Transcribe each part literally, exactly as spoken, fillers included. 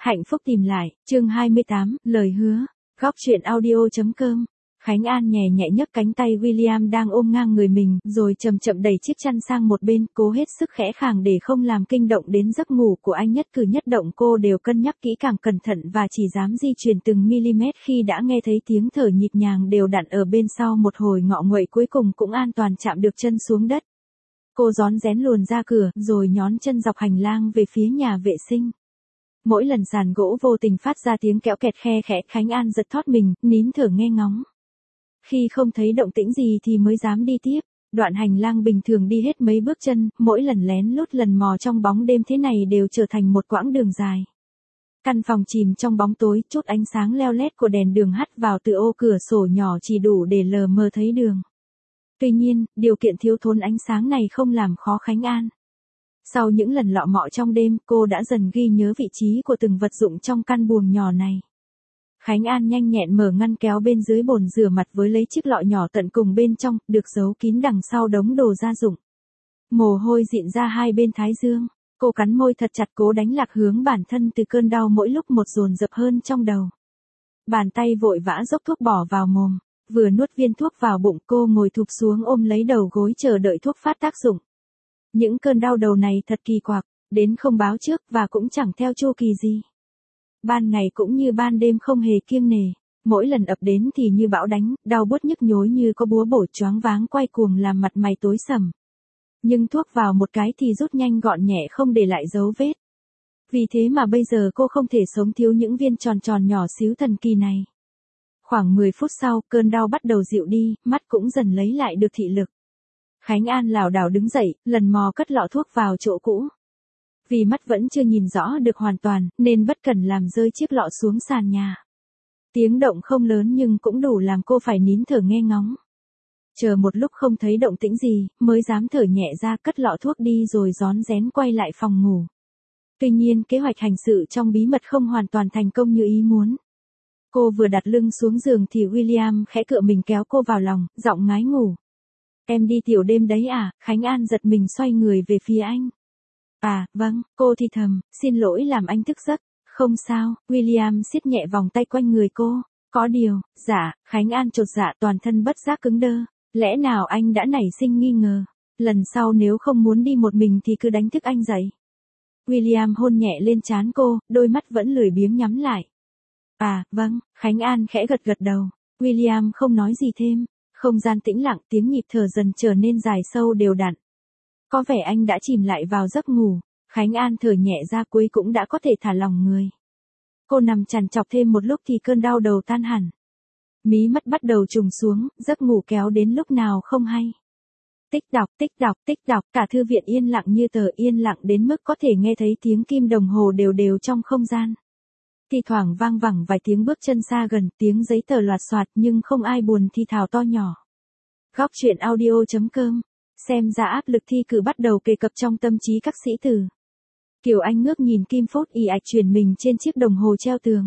Hạnh phúc tìm lại, chương hai mươi tám, lời hứa. Góc truyện audio.com. Khánh An nhẹ nhẹ nhấc cánh tay William đang ôm ngang người mình, rồi chậm chậm đẩy chiếc chăn sang một bên, cố hết sức khẽ khàng để không làm kinh động đến giấc ngủ của anh. Nhất cử nhất động cô đều cân nhắc kỹ càng cẩn thận và chỉ dám di chuyển từng mm khi đã nghe thấy tiếng thở nhịp nhàng đều đặn ở bên sau. Một hồi ngọ nguậy cuối cùng cũng an toàn chạm được chân xuống đất. Cô rón rén luồn ra cửa, rồi nhón chân dọc hành lang về phía nhà vệ sinh. Mỗi lần sàn gỗ vô tình phát ra tiếng kẽo kẹt khe khẽ, Khánh An giật thót mình, nín thở nghe ngóng. Khi không thấy động tĩnh gì thì mới dám đi tiếp. Đoạn hành lang bình thường đi hết mấy bước chân, mỗi lần lén lút lần mò trong bóng đêm thế này đều trở thành một quãng đường dài. Căn phòng chìm trong bóng tối, chút ánh sáng leo lét của đèn đường hắt vào từ ô cửa sổ nhỏ chỉ đủ để lờ mờ thấy đường. Tuy nhiên, điều kiện thiếu thốn ánh sáng này không làm khó Khánh An. Sau những lần lọ mọ trong đêm, cô đã dần ghi nhớ vị trí của từng vật dụng trong căn buồng nhỏ này. Khánh An nhanh nhẹn mở ngăn kéo bên dưới bồn rửa mặt với lấy chiếc lọ nhỏ tận cùng bên trong, được giấu kín đằng sau đống đồ gia dụng. Mồ hôi dịn ra hai bên thái dương, cô cắn môi thật chặt cố đánh lạc hướng bản thân từ cơn đau mỗi lúc một dồn dập hơn trong đầu. Bàn tay vội vã dốc thuốc bỏ vào mồm, vừa nuốt viên thuốc vào bụng cô ngồi thụp xuống ôm lấy đầu gối chờ đợi thuốc phát tác dụng. Những cơn đau đầu này thật kỳ quặc, đến không báo trước và cũng chẳng theo chu kỳ gì. Ban ngày cũng như ban đêm không hề kiêng nề, mỗi lần ập đến thì như bão đánh, đau buốt nhức nhối như có búa bổ choáng váng quay cuồng làm mặt mày tối sầm. Nhưng thuốc vào một cái thì rút nhanh gọn nhẹ không để lại dấu vết. Vì thế mà bây giờ cô không thể sống thiếu những viên tròn tròn nhỏ xíu thần kỳ này. Khoảng mười phút sau, cơn đau bắt đầu dịu đi, mắt cũng dần lấy lại được thị lực. Khánh An lảo đảo đứng dậy, lần mò cất lọ thuốc vào chỗ cũ. Vì mắt vẫn chưa nhìn rõ được hoàn toàn, nên bất cẩn làm rơi chiếc lọ xuống sàn nhà. Tiếng động không lớn nhưng cũng đủ làm cô phải nín thở nghe ngóng. Chờ một lúc không thấy động tĩnh gì, mới dám thở nhẹ ra cất lọ thuốc đi rồi rón rén quay lại phòng ngủ. Tuy nhiên kế hoạch hành sự trong bí mật không hoàn toàn thành công như ý muốn. Cô vừa đặt lưng xuống giường thì William khẽ cựa mình kéo cô vào lòng, giọng ngái ngủ. Em đi tiểu đêm đấy à? Khánh An giật mình xoay người về phía anh. À, vâng, cô thì thầm, xin lỗi làm anh thức giấc. Không sao, William siết nhẹ vòng tay quanh người cô. Có điều, dạ, Khánh An chột dạ toàn thân bất giác cứng đơ. Lẽ nào anh đã nảy sinh nghi ngờ? Lần sau nếu không muốn đi một mình thì cứ đánh thức anh dậy. William hôn nhẹ lên trán cô, đôi mắt vẫn lười biếng nhắm lại. À, vâng, Khánh An khẽ gật gật đầu. William không nói gì thêm. Không gian tĩnh lặng, tiếng nhịp thở dần trở nên dài sâu đều đặn. Có vẻ anh đã chìm lại vào giấc ngủ. Khánh An thở nhẹ ra cuối cũng đã có thể thả lỏng người. Cô nằm trằn trọc thêm một lúc thì cơn đau đầu tan hẳn. Mí mắt bắt đầu trùng xuống, giấc ngủ kéo đến lúc nào không hay. Tích đọc, tích đọc, tích đọc, cả thư viện yên lặng như tờ, yên lặng đến mức có thể nghe thấy tiếng kim đồng hồ đều đều trong không gian. Thì thoảng vang vẳng vài tiếng bước chân xa gần, tiếng giấy tờ loạt soạt nhưng không ai buồn thì thào to nhỏ. Góc truyện audio.com. Xem ra áp lực thi cử bắt đầu kề cập trong tâm trí các sĩ tử. Kiều Anh ngước nhìn kim phút ì ạch chuyển mình trên chiếc đồng hồ treo tường.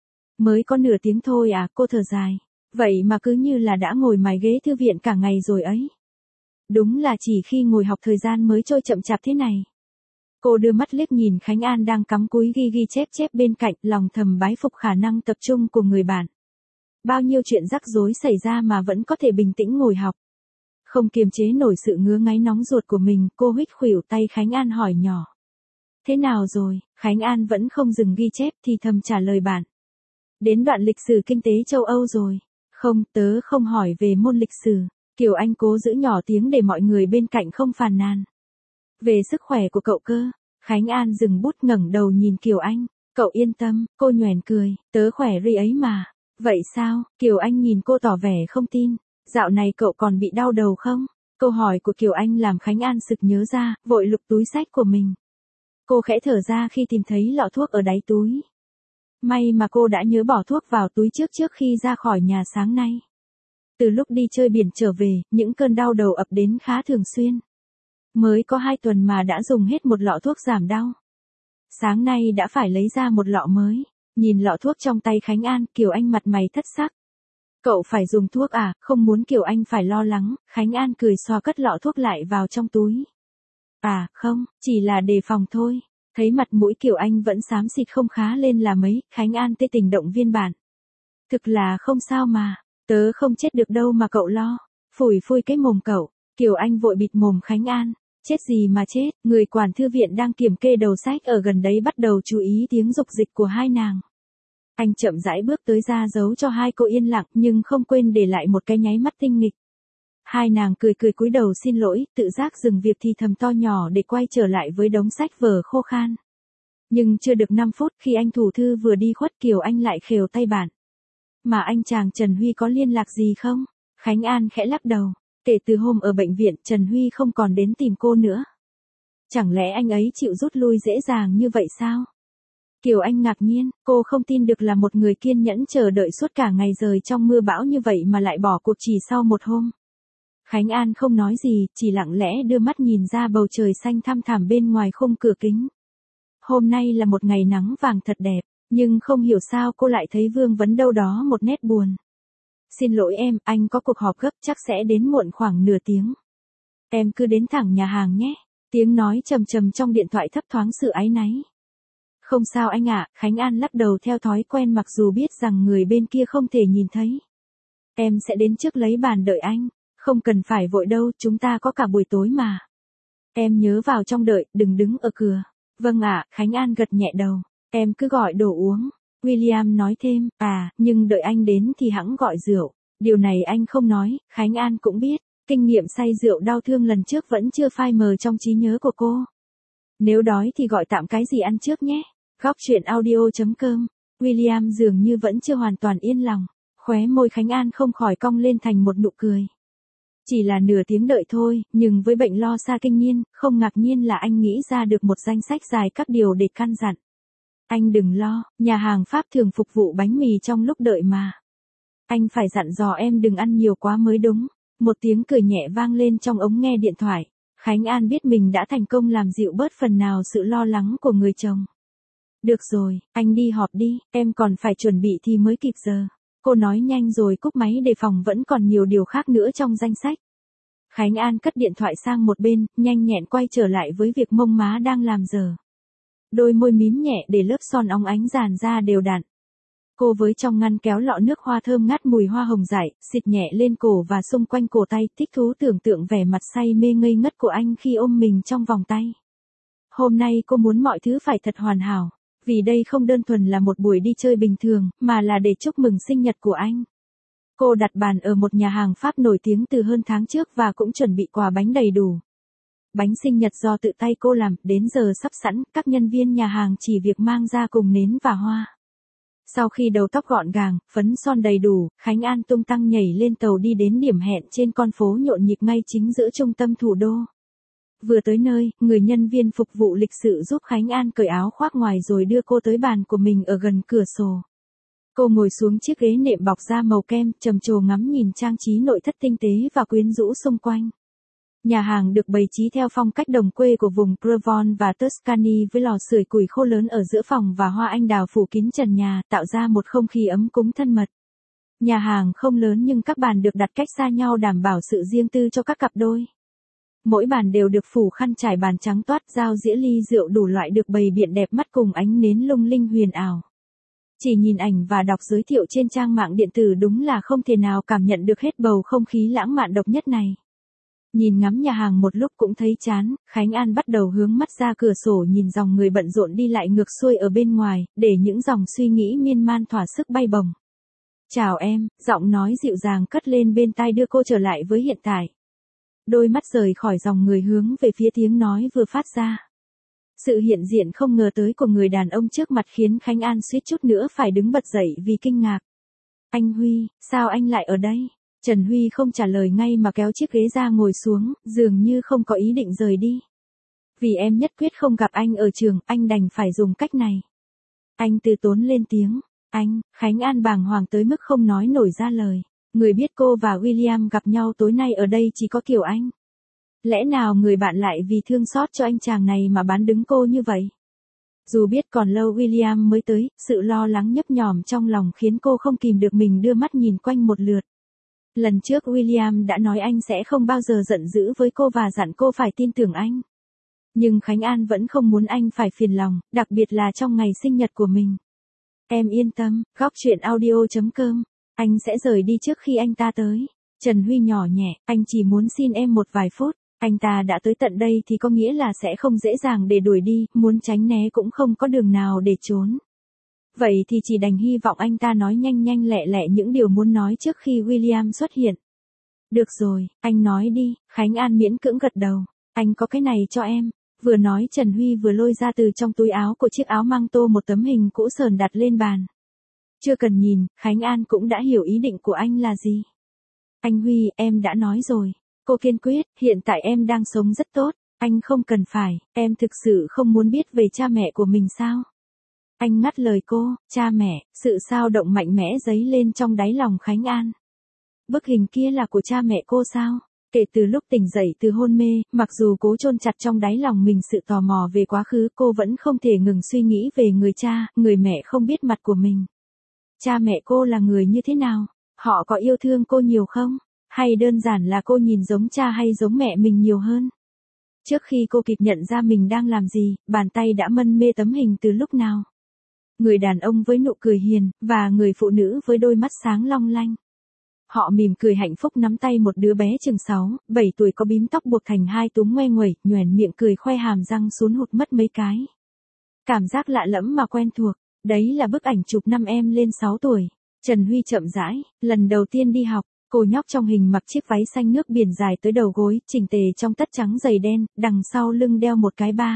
Mới có nửa tiếng thôi à, cô thở dài. Vậy mà cứ như là đã ngồi mài ghế thư viện cả ngày rồi ấy. Đúng là chỉ khi ngồi học thời gian mới trôi chậm chạp thế này. Cô đưa mắt liếc nhìn Khánh An đang cắm cúi ghi ghi chép chép bên cạnh, lòng thầm bái phục khả năng tập trung của người bạn. Bao nhiêu chuyện rắc rối xảy ra mà vẫn có thể bình tĩnh ngồi học. Không kiềm chế nổi sự ngứa ngáy nóng ruột của mình, cô huých khuỷu tay Khánh An hỏi nhỏ. Thế nào rồi? Khánh An vẫn không dừng ghi chép thì thầm trả lời bạn. Đến đoạn lịch sử kinh tế châu Âu rồi. Không, tớ không hỏi về môn lịch sử. Kiều Anh cố giữ nhỏ tiếng để mọi người bên cạnh không phàn nàn. Về sức khỏe của cậu cơ. Khánh An dừng bút ngẩng đầu nhìn Kiều Anh. Cậu yên tâm, cô nhoẻn cười, tớ khỏe ri ấy mà. Vậy sao? Kiều Anh nhìn cô tỏ vẻ không tin. Dạo này cậu còn bị đau đầu không? Câu hỏi của Kiều Anh làm Khánh An sực nhớ ra, vội lục túi xách của mình. Cô khẽ thở ra khi tìm thấy lọ thuốc ở đáy túi. May mà cô đã nhớ bỏ thuốc vào túi trước trước khi ra khỏi nhà sáng nay. Từ lúc đi chơi biển trở về, những cơn đau đầu ập đến khá thường xuyên. Mới có hai tuần mà đã dùng hết một lọ thuốc giảm đau. Sáng nay đã phải lấy ra một lọ mới. Nhìn lọ thuốc trong tay Khánh An, Kiều Anh mặt mày thất sắc. Cậu phải dùng thuốc à? Không muốn Kiều Anh phải lo lắng. Khánh An cười xoa cất lọ thuốc lại vào trong túi. À, không, chỉ là đề phòng thôi. Thấy mặt mũi Kiều Anh vẫn xám xịt không khá lên là mấy, Khánh An tê tình động viên bạn. Thực là không sao mà, tớ không chết được đâu mà cậu lo. Phủi phui cái mồm cậu, Kiều Anh vội bịt mồm Khánh An. Chết gì mà chết, người quản thư viện đang kiểm kê đầu sách ở gần đấy bắt đầu chú ý tiếng dục dịch của hai nàng. Anh chậm rãi bước tới ra dấu cho hai cô yên lặng nhưng không quên để lại một cái nháy mắt tinh nghịch. Hai nàng cười cười cúi đầu xin lỗi, tự giác dừng việc thì thầm to nhỏ để quay trở lại với đống sách vở khô khan. Nhưng chưa được năm phút khi anh thủ thư vừa đi khuất Kiều Anh lại khều tay bạn. Mà anh chàng Trần Huy có liên lạc gì không? Khánh An khẽ lắc đầu. Kể từ hôm ở bệnh viện Trần Huy không còn đến tìm cô nữa. Chẳng lẽ anh ấy chịu rút lui dễ dàng như vậy sao? Kiều Anh ngạc nhiên, cô không tin được là một người kiên nhẫn chờ đợi suốt cả ngày rời trong mưa bão như vậy mà lại bỏ cuộc chỉ sau một hôm. Khánh An không nói gì, chỉ lặng lẽ đưa mắt nhìn ra bầu trời xanh thăm thẳm bên ngoài khung cửa kính. Hôm nay là một ngày nắng vàng thật đẹp, nhưng không hiểu sao cô lại thấy vương vấn đâu đó một nét buồn. Xin lỗi em, anh có cuộc họp gấp chắc sẽ đến muộn khoảng nửa tiếng. Em cứ đến thẳng nhà hàng nhé. Tiếng nói trầm trầm trong điện thoại thấp thoáng sự áy náy. Không sao anh ạ, Khánh An lắc đầu theo thói quen mặc dù biết rằng người bên kia không thể nhìn thấy. Em sẽ đến trước lấy bàn đợi anh. Không cần phải vội đâu, chúng ta có cả buổi tối mà. Em nhớ vào trong đợi, đừng đứng ở cửa. Vâng ạ, Khánh An gật nhẹ đầu. Em cứ gọi đồ uống. William nói thêm, à, nhưng đợi anh đến thì hẵng gọi rượu. Điều này anh không nói, Khánh An cũng biết. Kinh nghiệm say rượu đau thương lần trước vẫn chưa phai mờ trong trí nhớ của cô. Nếu đói thì gọi tạm cái gì ăn trước nhé. Góc chuyện audio chấm com. William dường như vẫn chưa hoàn toàn yên lòng. Khóe môi Khánh An không khỏi cong lên thành một nụ cười. Chỉ là nửa tiếng đợi thôi, nhưng với bệnh lo xa kinh niên, không ngạc nhiên là anh nghĩ ra được một danh sách dài các điều để căn dặn. Anh đừng lo, nhà hàng Pháp thường phục vụ bánh mì trong lúc đợi mà. Anh phải dặn dò em đừng ăn nhiều quá mới đúng. Một tiếng cười nhẹ vang lên trong ống nghe điện thoại. Khánh An biết mình đã thành công làm dịu bớt phần nào sự lo lắng của người chồng. Được rồi, anh đi họp đi, em còn phải chuẩn bị thì mới kịp giờ. Cô nói nhanh rồi cúp máy đề phòng vẫn còn nhiều điều khác nữa trong danh sách. Khánh An cất điện thoại sang một bên, nhanh nhẹn quay trở lại với việc mông má đang làm dở. Đôi môi mím nhẹ để lớp son óng ánh dàn ra đều đặn. Cô với trong ngăn kéo lọ nước hoa thơm ngát mùi hoa hồng dại, xịt nhẹ lên cổ và xung quanh cổ tay, thích thú tưởng tượng vẻ mặt say mê ngây ngất của anh khi ôm mình trong vòng tay. Hôm nay cô muốn mọi thứ phải thật hoàn hảo, vì đây không đơn thuần là một buổi đi chơi bình thường, mà là để chúc mừng sinh nhật của anh. Cô đặt bàn ở một nhà hàng Pháp nổi tiếng từ hơn tháng trước và cũng chuẩn bị quà bánh đầy đủ. Bánh sinh nhật do tự tay cô làm, đến giờ sắp sẵn, các nhân viên nhà hàng chỉ việc mang ra cùng nến và hoa. Sau khi đầu tóc gọn gàng, phấn son đầy đủ, Khánh An tung tăng nhảy lên tàu đi đến điểm hẹn trên con phố nhộn nhịp ngay chính giữa trung tâm thủ đô. Vừa tới nơi, người nhân viên phục vụ lịch sự giúp Khánh An cởi áo khoác ngoài rồi đưa cô tới bàn của mình ở gần cửa sổ. Cô ngồi xuống chiếc ghế nệm bọc da màu kem, trầm trồ ngắm nhìn trang trí nội thất tinh tế và quyến rũ xung quanh. Nhà hàng được bày trí theo phong cách đồng quê của vùng Provence và Tuscany với lò sưởi củi khô lớn ở giữa phòng và hoa anh đào phủ kín trần nhà, tạo ra một không khí ấm cúng thân mật. Nhà hàng không lớn nhưng các bàn được đặt cách xa nhau đảm bảo sự riêng tư cho các cặp đôi. Mỗi bàn đều được phủ khăn trải bàn trắng toát, dao dĩa ly rượu đủ loại được bày biện đẹp mắt cùng ánh nến lung linh huyền ảo. Chỉ nhìn ảnh và đọc giới thiệu trên trang mạng điện tử đúng là không thể nào cảm nhận được hết bầu không khí lãng mạn độc nhất này. Nhìn ngắm nhà hàng một lúc cũng thấy chán, Khánh An bắt đầu hướng mắt ra cửa sổ nhìn dòng người bận rộn đi lại ngược xuôi ở bên ngoài, để những dòng suy nghĩ miên man thỏa sức bay bổng. Chào em, giọng nói dịu dàng cất lên bên tai đưa cô trở lại với hiện tại. Đôi mắt rời khỏi dòng người hướng về phía tiếng nói vừa phát ra. Sự hiện diện không ngờ tới của người đàn ông trước mặt khiến Khánh An suýt chút nữa phải đứng bật dậy vì kinh ngạc. Anh Huy, sao anh lại ở đây? Trần Huy không trả lời ngay mà kéo chiếc ghế ra ngồi xuống, dường như không có ý định rời đi. Vì em nhất quyết không gặp anh ở trường, anh đành phải dùng cách này. Anh từ tốn lên tiếng. Anh, Khánh An bàng hoàng tới mức không nói nổi ra lời. Người biết cô và William gặp nhau tối nay ở đây chỉ có Kiều Anh. Lẽ nào người bạn lại vì thương xót cho anh chàng này mà bán đứng cô như vậy? Dù biết còn lâu William mới tới, sự lo lắng nhấp nhòm trong lòng khiến cô không kìm được mình đưa mắt nhìn quanh một lượt. Lần trước William đã nói anh sẽ không bao giờ giận dữ với cô và dặn cô phải tin tưởng anh. Nhưng Khánh An vẫn không muốn anh phải phiền lòng, đặc biệt là trong ngày sinh nhật của mình. Em yên tâm, góc chuyện audio.com, anh sẽ rời đi trước khi anh ta tới. Trần Huy nhỏ nhẹ, anh chỉ muốn xin em một vài phút. Anh ta đã tới tận đây thì có nghĩa là sẽ không dễ dàng để đuổi đi, muốn tránh né cũng không có đường nào để trốn. Vậy thì chỉ đành hy vọng anh ta nói nhanh nhanh lẹ lẹ những điều muốn nói trước khi William xuất hiện. Được rồi, anh nói đi, Khánh An miễn cưỡng gật đầu. Anh có cái này cho em. Vừa nói Trần Huy vừa lôi ra từ trong túi áo của chiếc áo mang tô một tấm hình cũ sờn đặt lên bàn. Chưa cần nhìn, Khánh An cũng đã hiểu ý định của anh là gì. Anh Huy, em đã nói rồi. Cô kiên quyết, hiện tại em đang sống rất tốt. Anh không cần phải, em thực sự không muốn biết về cha mẹ của mình sao? Anh ngắt lời cô, cha mẹ, sự sao động mạnh mẽ dấy lên trong đáy lòng Khánh An. Bức hình kia là của cha mẹ cô sao? Kể từ lúc tỉnh dậy từ hôn mê, mặc dù cố chôn chặt trong đáy lòng mình sự tò mò về quá khứ, cô vẫn không thể ngừng suy nghĩ về người cha, người mẹ không biết mặt của mình. Cha mẹ cô là người như thế nào? Họ có yêu thương cô nhiều không? Hay đơn giản là cô nhìn giống cha hay giống mẹ mình nhiều hơn? Trước khi cô kịp nhận ra mình đang làm gì, bàn tay đã mân mê tấm hình từ lúc nào? Người đàn ông với nụ cười hiền, và người phụ nữ với đôi mắt sáng long lanh. Họ mỉm cười hạnh phúc nắm tay một đứa bé chừng sáu, bảy tuổi có bím tóc buộc thành hai túm ngoe nguẩy, nhoẻn miệng cười khoe hàm răng sún hụt mất mấy cái. Cảm giác lạ lẫm mà quen thuộc, đấy là bức ảnh chụp năm em lên sáu tuổi. Trần Huy chậm rãi, lần đầu tiên đi học, cô nhóc trong hình mặc chiếc váy xanh nước biển dài tới đầu gối, chỉnh tề trong tất trắng dày đen, đằng sau lưng đeo một cái ba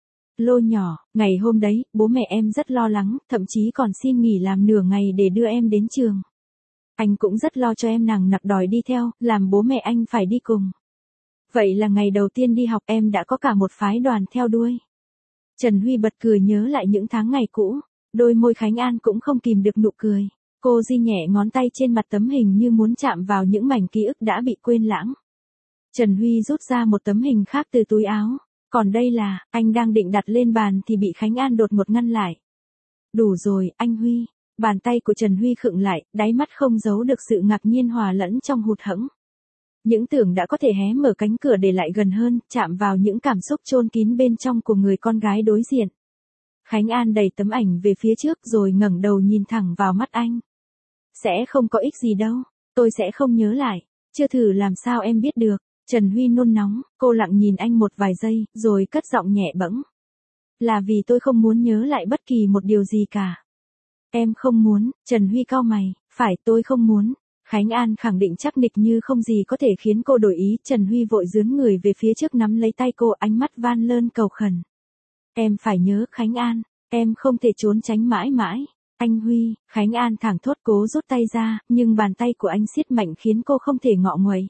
lô nhỏ. Ngày hôm đấy, bố mẹ em rất lo lắng, thậm chí còn xin nghỉ làm nửa ngày để đưa em đến trường. Anh cũng rất lo cho em nằng nặc đòi đi theo, làm bố mẹ anh phải đi cùng. Vậy là ngày đầu tiên đi học em đã có cả một phái đoàn theo đuôi. Trần Huy bật cười nhớ lại những tháng ngày cũ, đôi môi Khánh An cũng không kìm được nụ cười. Cô di nhẹ ngón tay trên mặt tấm hình như muốn chạm vào những mảnh ký ức đã bị quên lãng. Trần Huy rút ra một tấm hình khác từ túi áo. Còn đây là, anh đang định đặt lên bàn thì bị Khánh An đột ngột ngăn lại. Đủ rồi, anh Huy. Bàn tay của Trần Huy khựng lại, đáy mắt không giấu được sự ngạc nhiên hòa lẫn trong hụt hẫng. Những tưởng đã có thể hé mở cánh cửa để lại gần hơn, chạm vào những cảm xúc chôn kín bên trong của người con gái đối diện. Khánh An đẩy tấm ảnh về phía trước rồi ngẩng đầu nhìn thẳng vào mắt anh. Sẽ không có ích gì đâu, tôi sẽ không nhớ lại, chưa thử làm sao em biết được. Trần Huy nôn nóng, cô lặng nhìn anh một vài giây, rồi cất giọng nhẹ bẫng. Là vì tôi không muốn nhớ lại bất kỳ một điều gì cả. Em không muốn, Trần Huy cau mày, phải tôi không muốn. Khánh An khẳng định chắc nịch như không gì có thể khiến cô đổi ý. Trần Huy vội dướn người về phía trước nắm lấy tay cô, ánh mắt van lơn cầu khẩn. Em phải nhớ Khánh An, em không thể trốn tránh mãi mãi. Anh Huy, Khánh An thẳng thốt cố rút tay ra, nhưng bàn tay của anh siết mạnh khiến cô không thể ngọ nguậy.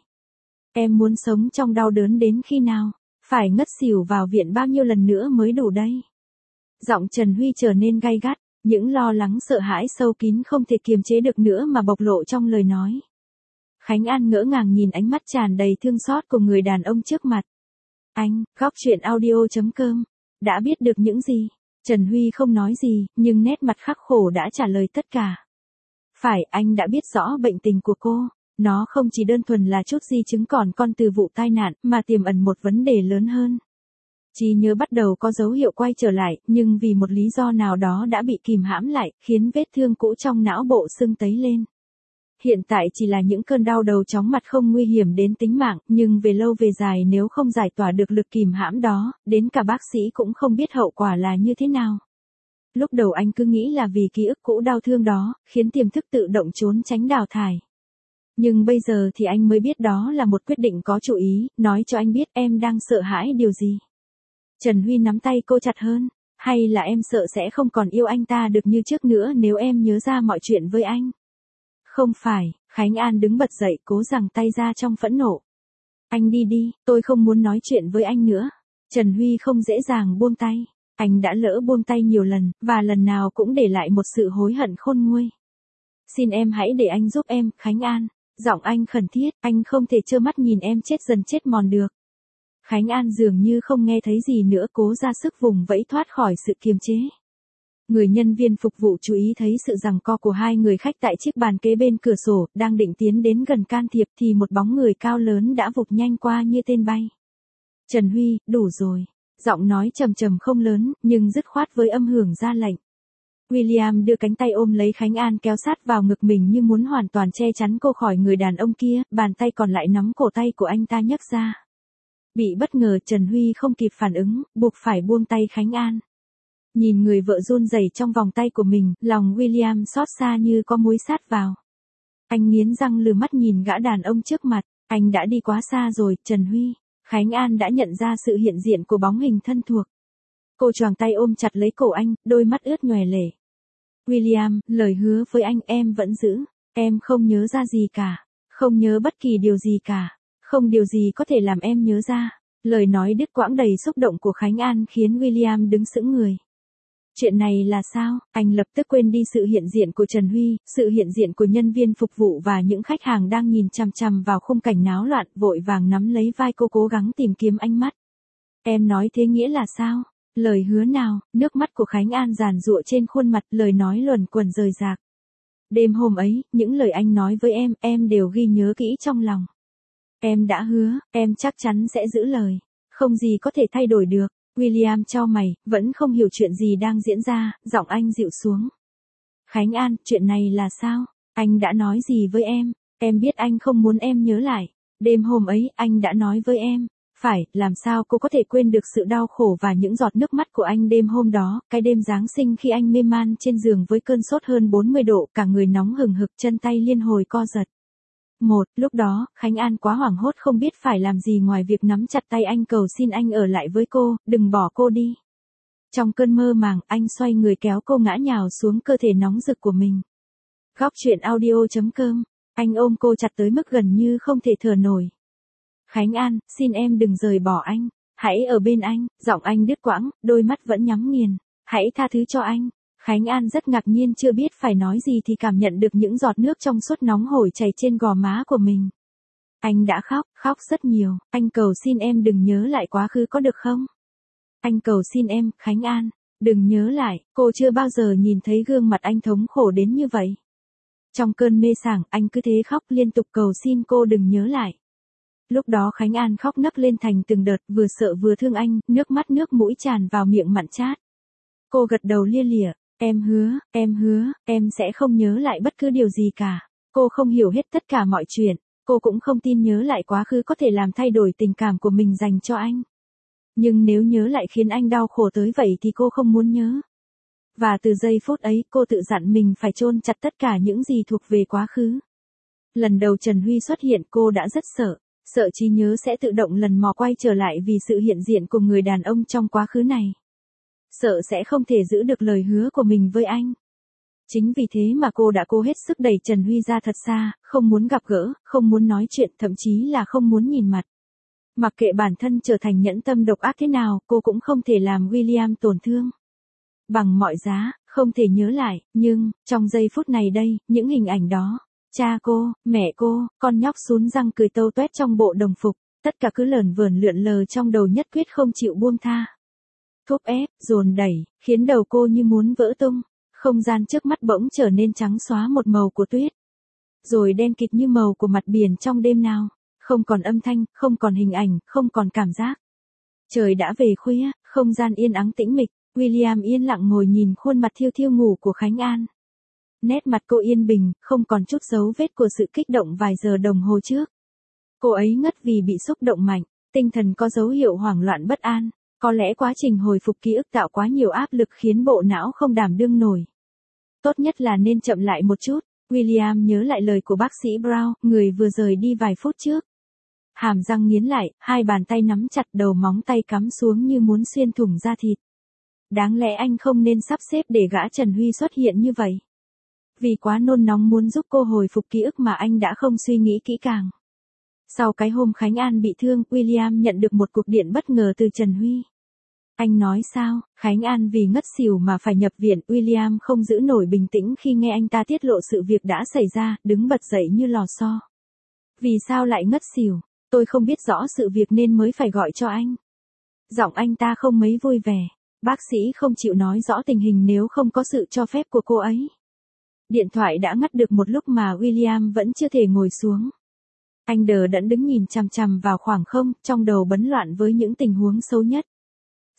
Em muốn sống trong đau đớn đến khi nào? Phải ngất xỉu vào viện bao nhiêu lần nữa mới đủ đây? Giọng Trần Huy trở nên gay gắt, những lo lắng sợ hãi sâu kín không thể kiềm chế được nữa mà bộc lộ trong lời nói. Khánh An ngỡ ngàng nhìn ánh mắt tràn đầy thương xót của người đàn ông trước mặt. Anh, góc chuyện audio.com, đã biết được những gì? Trần Huy không nói gì, nhưng nét mặt khắc khổ đã trả lời tất cả. Phải, anh đã biết rõ bệnh tình của cô. Nó không chỉ đơn thuần là chút di chứng còn con từ vụ tai nạn, mà tiềm ẩn một vấn đề lớn hơn. Trí nhớ bắt đầu có dấu hiệu quay trở lại, nhưng vì một lý do nào đó đã bị kìm hãm lại, khiến vết thương cũ trong não bộ sưng tấy lên. Hiện tại chỉ là những cơn đau đầu chóng mặt không nguy hiểm đến tính mạng, nhưng về lâu về dài nếu không giải tỏa được lực kìm hãm đó, đến cả bác sĩ cũng không biết hậu quả là như thế nào. Lúc đầu anh cứ nghĩ là vì ký ức cũ đau thương đó, khiến tiềm thức tự động trốn tránh đào thải. Nhưng bây giờ thì anh mới biết đó là một quyết định có chủ ý, nói cho anh biết em đang sợ hãi điều gì. Trần Huy nắm tay cô chặt hơn, hay là em sợ sẽ không còn yêu anh ta được như trước nữa nếu em nhớ ra mọi chuyện với anh? Không phải, Khánh An đứng bật dậy cố giằng tay ra trong phẫn nộ. Anh đi đi, tôi không muốn nói chuyện với anh nữa. Trần Huy không dễ dàng buông tay, anh đã lỡ buông tay nhiều lần, và lần nào cũng để lại một sự hối hận khôn nguôi. Xin em hãy để anh giúp em, Khánh An. Giọng anh khẩn thiết, anh không thể trơ mắt nhìn em chết dần chết mòn được. Khánh An dường như không nghe thấy gì nữa, cố ra sức vùng vẫy thoát khỏi sự kiềm chế. Người nhân viên phục vụ chú ý thấy sự giằng co của hai người khách tại chiếc bàn kế bên cửa sổ, đang định tiến đến gần can thiệp thì một bóng người cao lớn đã vụt nhanh qua như tên bay. Trần Huy, đủ rồi. Giọng nói trầm trầm không lớn, nhưng dứt khoát với âm hưởng ra lệnh. William đưa cánh tay ôm lấy Khánh An kéo sát vào ngực mình như muốn hoàn toàn che chắn cô khỏi người đàn ông kia, bàn tay còn lại nắm cổ tay của anh ta nhấc ra. Bị bất ngờ Trần Huy không kịp phản ứng, buộc phải buông tay Khánh An. Nhìn người vợ run rẩy trong vòng tay của mình, lòng William xót xa như có muối sát vào. Anh nghiến răng lừ mắt nhìn gã đàn ông trước mặt, anh đã đi quá xa rồi, Trần Huy. Khánh An đã nhận ra sự hiện diện của bóng hình thân thuộc. Cô choàng tay ôm chặt lấy cổ anh, đôi mắt ướt nhòe lệ. William, lời hứa với anh em vẫn giữ, em không nhớ ra gì cả, không nhớ bất kỳ điều gì cả, không điều gì có thể làm em nhớ ra. Lời nói đứt quãng đầy xúc động của Khánh An khiến William đứng sững người. Chuyện này là sao? Anh lập tức quên đi sự hiện diện của Trần Huy, sự hiện diện của nhân viên phục vụ và những khách hàng đang nhìn chằm chằm vào khung cảnh náo loạn, vội vàng nắm lấy vai cô cố gắng tìm kiếm ánh mắt. Em nói thế nghĩa là sao? Lời hứa nào? Nước mắt của Khánh An giàn giụa trên khuôn mặt, lời nói luẩn quẩn rời rạc. Đêm hôm ấy, những lời anh nói với em, em đều ghi nhớ kỹ trong lòng. Em đã hứa, em chắc chắn sẽ giữ lời, không gì có thể thay đổi được. William chau mày, vẫn không hiểu chuyện gì đang diễn ra, giọng anh dịu xuống. Khánh An, chuyện này là sao? Anh đã nói gì với em? Em biết anh không muốn em nhớ lại. Đêm hôm ấy, anh đã nói với em. Phải, làm sao cô có thể quên được sự đau khổ và những giọt nước mắt của anh đêm hôm đó, cái đêm Giáng sinh khi anh mê man trên giường với cơn sốt hơn bốn mươi độ, cả người nóng hừng hực, chân tay liên hồi co giật. Một, lúc đó, Khánh An quá hoảng hốt không biết phải làm gì ngoài việc nắm chặt tay anh cầu xin anh ở lại với cô, đừng bỏ cô đi. Trong cơn mơ màng, anh xoay người kéo cô ngã nhào xuống cơ thể nóng rực của mình. Góc truyện audio chấm com, anh ôm cô chặt tới mức gần như không thể thở nổi. Khánh An, xin em đừng rời bỏ anh, hãy ở bên anh, giọng anh đứt quãng, đôi mắt vẫn nhắm nghiền, hãy tha thứ cho anh. Khánh An rất ngạc nhiên chưa biết phải nói gì thì cảm nhận được những giọt nước trong suốt nóng hổi chảy trên gò má của mình. Anh đã khóc, khóc rất nhiều, anh cầu xin em đừng nhớ lại quá khứ có được không? Anh cầu xin em, Khánh An, đừng nhớ lại, cô chưa bao giờ nhìn thấy gương mặt anh thống khổ đến như vậy. Trong cơn mê sảng, anh cứ thế khóc liên tục cầu xin cô đừng nhớ lại. Lúc đó Khánh An khóc nấc lên thành từng đợt, vừa sợ vừa thương anh, nước mắt nước mũi tràn vào miệng mặn chát. Cô gật đầu lia lịa. Em hứa, em hứa, em sẽ không nhớ lại bất cứ điều gì cả. Cô không hiểu hết tất cả mọi chuyện, cô cũng không tin nhớ lại quá khứ có thể làm thay đổi tình cảm của mình dành cho anh. Nhưng nếu nhớ lại khiến anh đau khổ tới vậy thì cô không muốn nhớ. Và từ giây phút ấy cô tự dặn mình phải chôn chặt tất cả những gì thuộc về quá khứ. Lần đầu Trần Huy xuất hiện cô đã rất sợ, sợ trí nhớ sẽ tự động lần mò quay trở lại vì sự hiện diện của người đàn ông trong quá khứ này. Sợ sẽ không thể giữ được lời hứa của mình với anh. Chính vì thế mà cô đã cố hết sức đẩy Trần Huy ra thật xa, không muốn gặp gỡ, không muốn nói chuyện, thậm chí là không muốn nhìn mặt. Mặc kệ bản thân trở thành nhẫn tâm độc ác thế nào, cô cũng không thể làm William tổn thương. Bằng mọi giá, không thể nhớ lại, nhưng, trong giây phút này đây, những hình ảnh đó, cha cô, mẹ cô, con nhóc sún răng cười tâu toét trong bộ đồng phục, tất cả cứ lởn vởn lượn lờ trong đầu nhất quyết không chịu buông tha. Thúc ép, dồn đẩy, khiến đầu cô như muốn vỡ tung, không gian trước mắt bỗng trở nên trắng xóa một màu của tuyết. Rồi đen kịt như màu của mặt biển trong đêm nào, không còn âm thanh, không còn hình ảnh, không còn cảm giác. Trời đã về khuya, không gian yên ắng tĩnh mịch, William yên lặng ngồi nhìn khuôn mặt thiêu thiêu ngủ của Khánh An. Nét mặt cô yên bình, không còn chút dấu vết của sự kích động vài giờ đồng hồ trước. Cô ấy ngất vì bị xúc động mạnh, tinh thần có dấu hiệu hoảng loạn bất an. Có lẽ quá trình hồi phục ký ức tạo quá nhiều áp lực khiến bộ não không đảm đương nổi. Tốt nhất là nên chậm lại một chút. William nhớ lại lời của bác sĩ Brown, người vừa rời đi vài phút trước. Hàm răng nghiến lại, hai bàn tay nắm chặt, đầu móng tay cắm xuống như muốn xuyên thủng da thịt. Đáng lẽ anh không nên sắp xếp để gã Trần Huy xuất hiện như vậy. Vì quá nôn nóng muốn giúp cô hồi phục ký ức mà anh đã không suy nghĩ kỹ càng. Sau cái hôm Khánh An bị thương, William nhận được một cuộc điện bất ngờ từ Trần Huy. Anh nói sao, Khánh An vì ngất xỉu mà phải nhập viện, William không giữ nổi bình tĩnh khi nghe anh ta tiết lộ sự việc đã xảy ra, đứng bật dậy như lò xo. Vì sao lại ngất xỉu, tôi không biết rõ sự việc nên mới phải gọi cho anh. Giọng anh ta không mấy vui vẻ, bác sĩ không chịu nói rõ tình hình nếu không có sự cho phép của cô ấy. Điện thoại đã ngắt được một lúc mà William vẫn chưa thể ngồi xuống. Anh đờ đẫn đứng nhìn chằm chằm vào khoảng không, trong đầu bấn loạn với những tình huống xấu nhất.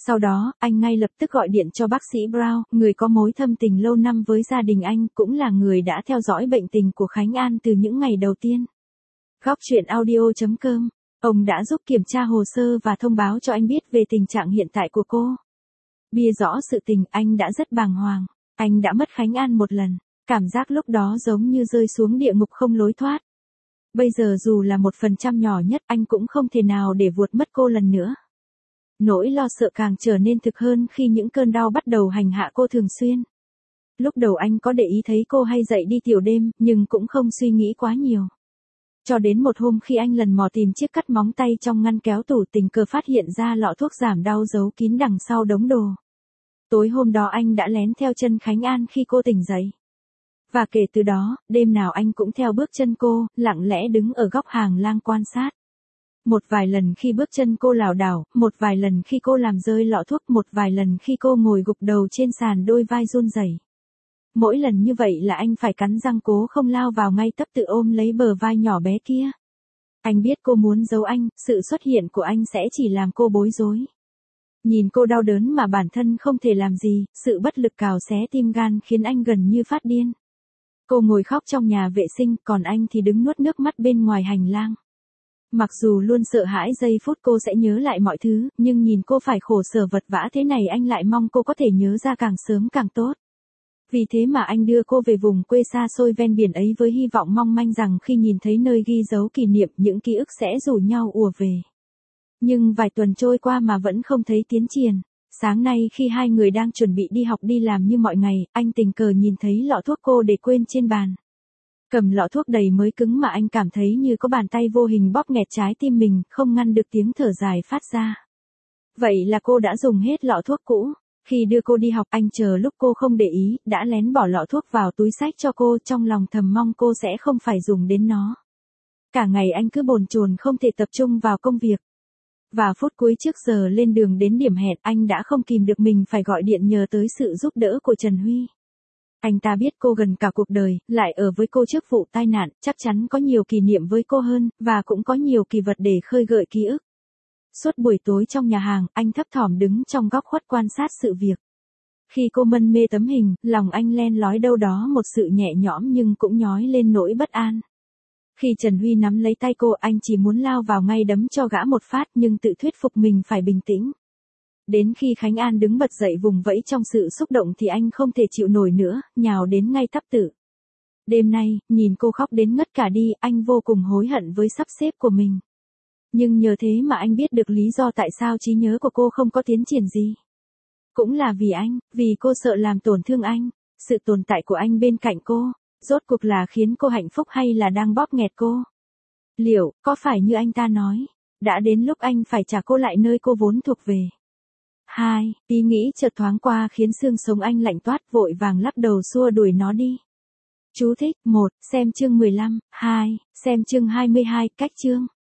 Sau đó, anh ngay lập tức gọi điện cho bác sĩ Brown, người có mối thâm tình lâu năm với gia đình anh, cũng là người đã theo dõi bệnh tình của Khánh An từ những ngày đầu tiên. Góc chuyện audio chấm com. Ông đã giúp kiểm tra hồ sơ và thông báo cho anh biết về tình trạng hiện tại của cô. Bia rõ sự tình, anh đã rất bàng hoàng. Anh đã mất Khánh An một lần. Cảm giác lúc đó giống như rơi xuống địa ngục không lối thoát. Bây giờ dù là một phần trăm nhỏ nhất, anh cũng không thể nào để vuột mất cô lần nữa. Nỗi lo sợ càng trở nên thực hơn khi những cơn đau bắt đầu hành hạ cô thường xuyên. Lúc đầu anh có để ý thấy cô hay dậy đi tiểu đêm, nhưng cũng không suy nghĩ quá nhiều. Cho đến một hôm khi anh lần mò tìm chiếc cắt móng tay trong ngăn kéo tủ, tình cờ phát hiện ra lọ thuốc giảm đau giấu kín đằng sau đống đồ. Tối hôm đó anh đã lén theo chân Khánh An khi cô tỉnh dậy. Và kể từ đó, đêm nào anh cũng theo bước chân cô, lặng lẽ đứng ở góc hàng lang quan sát. Một vài lần khi bước chân cô lảo đảo, một vài lần khi cô làm rơi lọ thuốc, một vài lần khi cô ngồi gục đầu trên sàn đôi vai run rẩy. Mỗi lần như vậy là anh phải cắn răng cố không lao vào ngay tấp tự ôm lấy bờ vai nhỏ bé kia. Anh biết cô muốn giấu anh, sự xuất hiện của anh sẽ chỉ làm cô bối rối. Nhìn cô đau đớn mà bản thân không thể làm gì, sự bất lực cào xé tim gan khiến anh gần như phát điên. Cô ngồi khóc trong nhà vệ sinh, còn anh thì đứng nuốt nước mắt bên ngoài hành lang. Mặc dù luôn sợ hãi giây phút cô sẽ nhớ lại mọi thứ, nhưng nhìn cô phải khổ sở vật vã thế này anh lại mong cô có thể nhớ ra càng sớm càng tốt. Vì thế mà anh đưa cô về vùng quê xa xôi ven biển ấy với hy vọng mong manh rằng khi nhìn thấy nơi ghi dấu kỷ niệm, những ký ức sẽ rủ nhau ùa về. Nhưng vài tuần trôi qua mà vẫn không thấy tiến triển. Sáng nay khi hai người đang chuẩn bị đi học đi làm như mọi ngày, anh tình cờ nhìn thấy lọ thuốc cô để quên trên bàn. Cầm lọ thuốc đầy mới cứng mà anh cảm thấy như có bàn tay vô hình bóp nghẹt trái tim mình, không ngăn được tiếng thở dài phát ra. Vậy là cô đã dùng hết lọ thuốc cũ. Khi đưa cô đi học, anh chờ lúc cô không để ý, đã lén bỏ lọ thuốc vào túi xách cho cô, trong lòng thầm mong cô sẽ không phải dùng đến nó. Cả ngày anh cứ bồn chồn không thể tập trung vào công việc. Và phút cuối trước giờ lên đường đến điểm hẹn, anh đã không kìm được mình phải gọi điện nhờ tới sự giúp đỡ của Trần Huy. Anh ta biết cô gần cả cuộc đời, lại ở với cô trước vụ tai nạn, chắc chắn có nhiều kỷ niệm với cô hơn, và cũng có nhiều kỳ vật để khơi gợi ký ức. Suốt buổi tối trong nhà hàng, anh thấp thỏm đứng trong góc khuất quan sát sự việc. Khi cô mân mê tấm hình, lòng anh len lói đâu đó một sự nhẹ nhõm nhưng cũng nhói lên nỗi bất an. Khi Trần Huy nắm lấy tay cô, anh chỉ muốn lao vào ngay đấm cho gã một phát nhưng tự thuyết phục mình phải bình tĩnh. Đến khi Khánh An đứng bật dậy vùng vẫy trong sự xúc động thì anh không thể chịu nổi nữa, nhào đến ngay thắp tự. Đêm nay, nhìn cô khóc đến ngất cả đi, anh vô cùng hối hận với sắp xếp của mình. Nhưng nhờ thế mà anh biết được lý do tại sao trí nhớ của cô không có tiến triển gì. Cũng là vì anh, vì cô sợ làm tổn thương anh. Sự tồn tại của anh bên cạnh cô, rốt cuộc là khiến cô hạnh phúc hay là đang bóp nghẹt cô? Liệu, có phải như anh ta nói, đã đến lúc anh phải trả cô lại nơi cô vốn thuộc về? Hai, ý nghĩ chợt thoáng qua khiến xương sống anh lạnh toát, vội vàng lắc đầu xua đuổi nó đi. Chú thích, một, xem chương mười lăm, hai, xem chương hai mươi hai, cách chương.